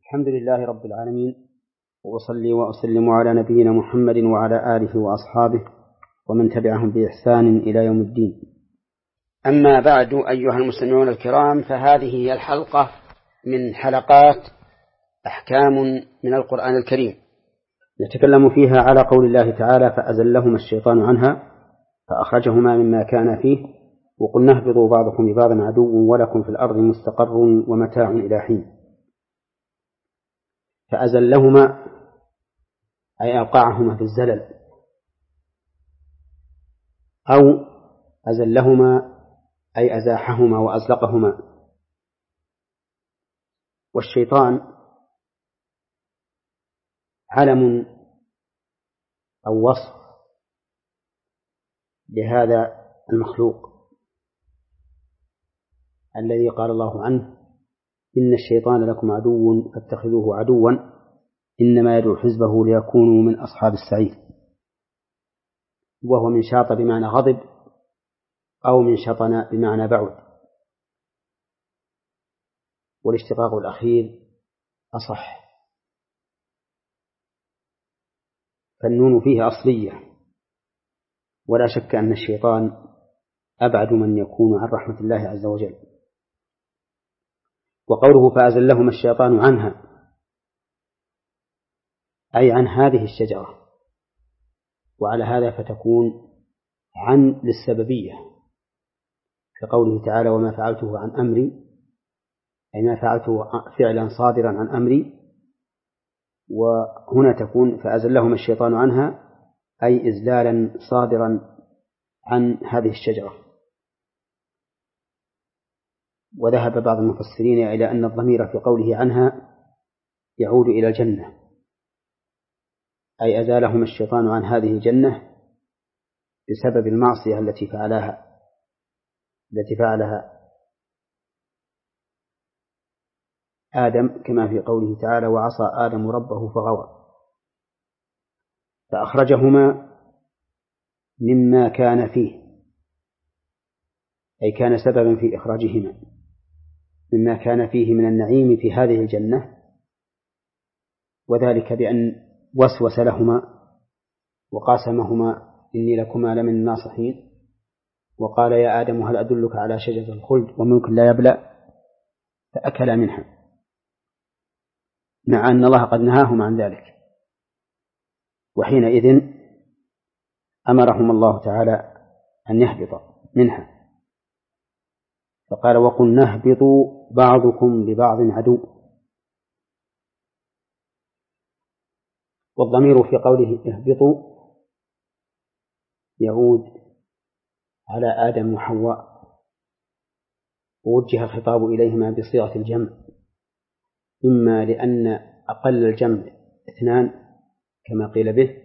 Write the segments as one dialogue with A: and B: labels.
A: الحمد لله رب العالمين، وأصلي وأسلم على نبينا محمد وعلى آله وأصحابه ومن تبعهم بإحسان إلى يوم الدين. أما بعد، أيها المستمعون الكرام، فهذه هي الحلقة من حلقات أحكام من القرآن الكريم، نتكلم فيها على قول الله تعالى: فأزلهما الشيطان عنها فأخرجهما مما كان فيه وقلنا اهبطوا بعضكم لبعض عدو ولكم في الأرض مستقر ومتاع إلى حين. فأزلهما أي أوقعهما في الزلل، أو أزلهما أي أزاحهما وأزلقهما. والشيطان علم أو وصف لهذا المخلوق الذي قال الله عنه: إن الشيطان لكم عدو فاتخذوه عدوا إنما يدعو حزبه ليكونوا من أصحاب السعير. وهو من شاط بمعنى غضب، أو من شطن بمعنى بعد، والاشتقاق الأخير أصح، فالنون فيه أصلية، ولا شك أن الشيطان أبعد من يكون عن رحمة الله عز وجل. وقوله فأزلهما الشيطان عنها أي عن هذه الشجرة، وعلى هذا فتكون عن للسببية، كقوله تعالى: وما فعلته عن أمري، أي ما فعلته فعلا صادرا عن أمري. وهنا تكون فأزلهما الشيطان عنها أي إزلالا صادرا عن هذه الشجرة. وذهب بعض المفسرين إلى أن الضمير في قوله عنها يعود إلى الجنة، أي أزالهما الشيطان عن هذه الجنة بسبب المعصية التي فعلها آدم، كما في قوله تعالى: وعصى آدم ربه فغوى. فأخرجهما مما كان فيه، أي كان سببا في إخراجهما مما كان فيه من النعيم في هذه الجنة، وذلك بأن وسوس لهما وقاسمهما: إني لكما لمن الناصحين، وقال: يا آدم هل أدلك على شجرة الخلد وملك لا يبلى، فأكلا منها، مع أن الله قد نهاهم عن ذلك. وحينئذ أمرهم الله تعالى أن يهبط منها، فقال: وقلنا اهبطوا بعضكم لبعض عدو. والضمير في قوله اهبطوا يعود على آدم وحواء، ووجه الخطاب إليهما بصيغة الجمع، إما لأن أقل الجمع 2 كما قيل به،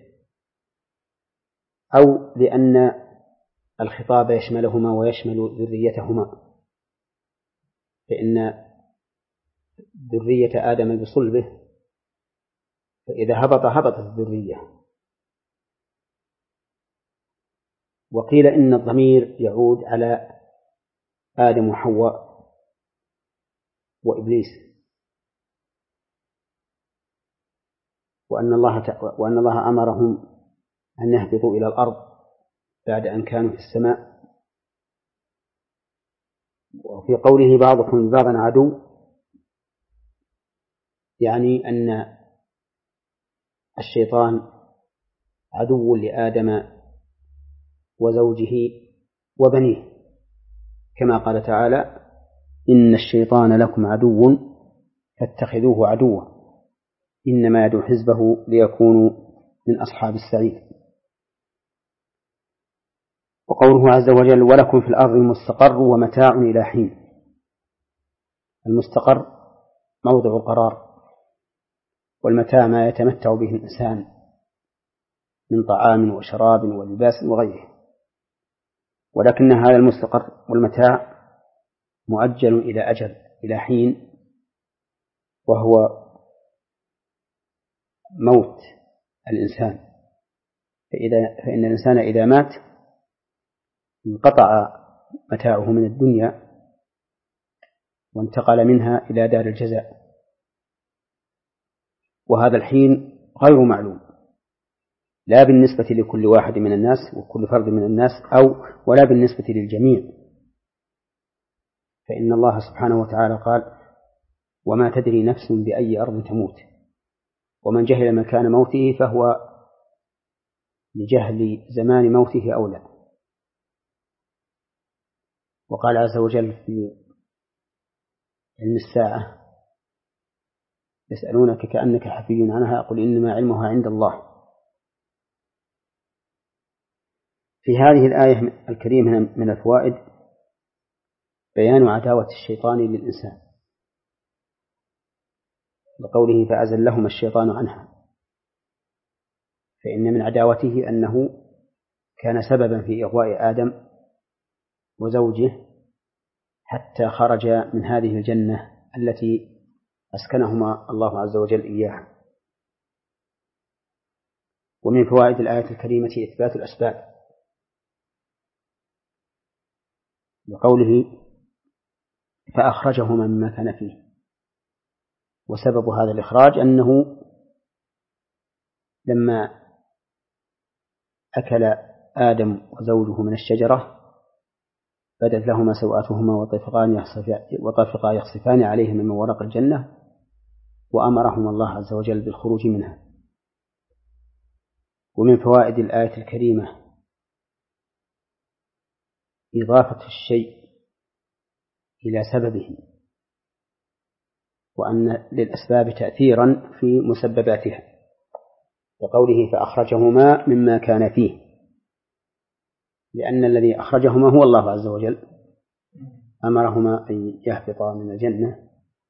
A: أو لأن الخطاب يشملهما ويشمل ذريتهما، فإن ذرية آدم بصلبه، فإذا هبطت الذرية. وقيل إن الضمير يعود على آدم وحواء وإبليس، وأن الله أمرهم أن يهبطوا إلى الأرض بعد أن كانوا في السماء. وفي قوله بعضكم لبعض عدو، يعني أن الشيطان عدو لآدم وزوجه وبنيه، كما قال تعالى: إن الشيطان لكم عدو فاتخذوه عدوا إنما يدعو حزبه ليكونوا من أصحاب السعير. وقوله عز وجل: ولكم في الأرض مستقر ومتاع إلى حين. المستقر موضع القرار، والمتاع ما يتمتع به الإنسان من طعام وشراب ولباس وغيره. ولكن هذا المستقر والمتاع مؤجل إلى أجل، إلى حين، وهو موت الإنسان. فإن الإنسان إذا مات انقطع متاعه من الدنيا وانتقل منها إلى دار الجزاء. وهذا الحين غير معلوم، لا بالنسبة لكل واحد من الناس وكل فرد من الناس ولا بالنسبة للجميع. فإن الله سبحانه وتعالى قال: وما تدري نفس بأي أرض تموت، ومن جهل مكان موته فهو لجهل زمان موته أولى. وقال عز وجل في علم الساعة: يسألونك كأنك حفي عنها قل إنما علمها عند الله. في هذه الآية الكريمة من الفوائد بيان عداوة الشيطان للإنسان، لقوله: فأزلهما الشيطان عنها، فإن من عداوته أنه كان سببا في إغواء آدم وزوجه حتى خرج من هذه الجنة التي أسكنهما الله عز وجل إياها. ومن فوائد الآية الكريمة إثبات الأسباب، لقوله: فأخرجهما مما كان فيه. وسبب هذا الإخراج أنه لما أكل آدم وزوجه من الشجرة بدت لهما سوآتهما وطفقا يخصفان عليهما من ورق الجنة، وأمرهما الله عز وجل بالخروج منها. ومن فوائد الآية الكريمة إضافة الشيء إلى سببه، وأن للأسباب تأثيرا في مسبباتها، وقوله: فأخرجهما مما كان فيه، لأن الذي أخرجهما هو الله عز وجل، أمرهما أن يهبطا من الجنة،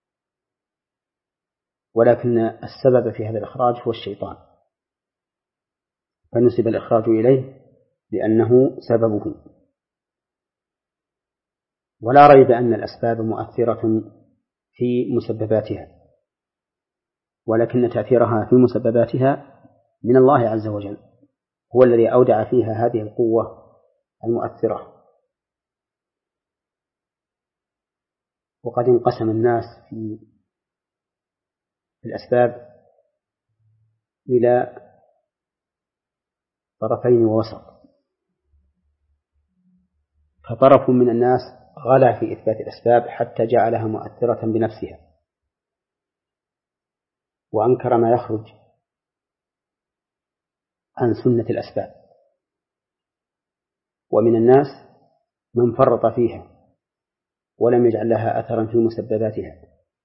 A: ولكن السبب في هذا الإخراج هو الشيطان، فنسب الإخراج إليه لأنه سببه. ولا ريب أن الأسباب مؤثرة في مسبباتها، ولكن تأثيرها في مسبباتها من الله عز وجل، هو الذي أودع فيها هذه القوة المؤثرة. وقد انقسم الناس في الأسباب إلى طرفين ووسط، فطرف من الناس غلا في إثبات الأسباب حتى جعلها مؤثرة بنفسها، وأنكر ما يخرج عن سنة الأسباب. ومن الناس من فرط فيها ولم يجعل لها أثرا في مسبباتها،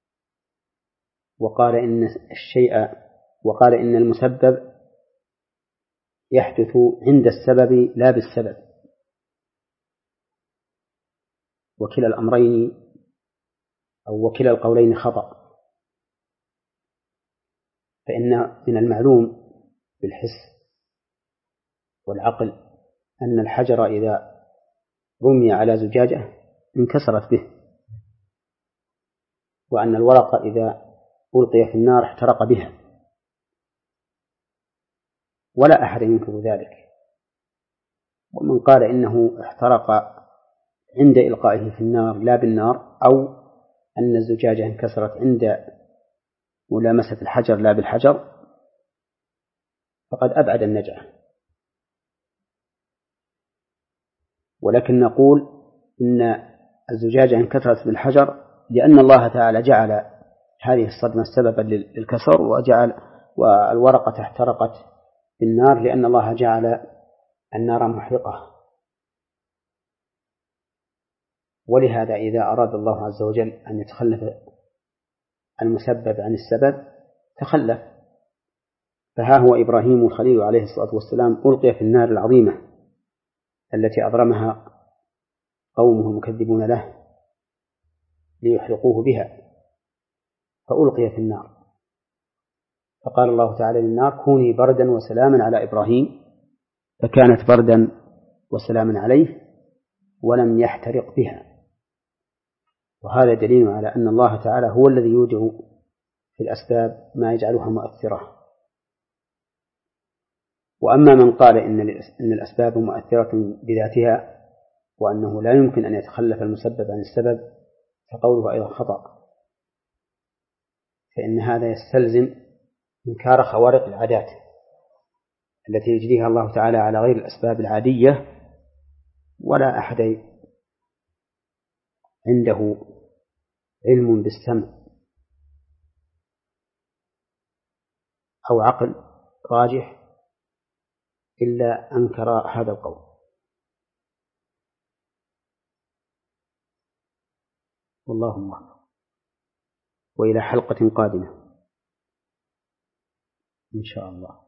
A: وقال إن المسبب يحدث عند السبب لا بالسبب، وكلا الأمرين أو وكلا القولين خطأ. فإن من المعلوم بالحس والعقل أن الحجر إذا رمي على زجاجة انكسرت به، وأن الورق إذا ألقي في النار احترق بها، ولا أحد ينكر ذلك. ومن قال إنه احترق عند إلقائه في النار لا بالنار، أو أن الزجاجة انكسرت عند ملامسة الحجر لا بالحجر، فقد أبعد النجعة. ولكن نقول إن الزجاجة انكسرت بالحجر لأن الله تعالى جعل هذه الصدمة سببا للكسر، والورقة احترقت بالنار لأن الله جعل النار محرقة. ولهذا إذا أراد الله عز وجل أن يتخلف المسبب عن السبب تخلف. فها هو إبراهيم الخليل عليه الصلاة والسلام ألقي في النار العظيمة التي أضرمها قومه المكذبون له ليحرقوه بها، فألقي في النار، فقال الله تعالى للنار: كوني بردا وسلاما على إبراهيم، فكانت بردا وسلاما عليه ولم يحترق بها. وهذا دليل على أن الله تعالى هو الذي يوجع في الأسباب ما يجعلها مؤثرة. وأما من قال إن الأسباب مؤثرة بذاتها وأنه لا يمكن أن يتخلف المسبب عن السبب، فقوله أيضا خطأ، فإن هذا يستلزم إنكار خوارق العادات التي يجريها الله تعالى على غير الأسباب العادية، ولا أحد عنده علم بالسمع أو عقل راجح إلا أنكر هذا القول. والله موفق. وإلى حلقة قادمة إن شاء الله.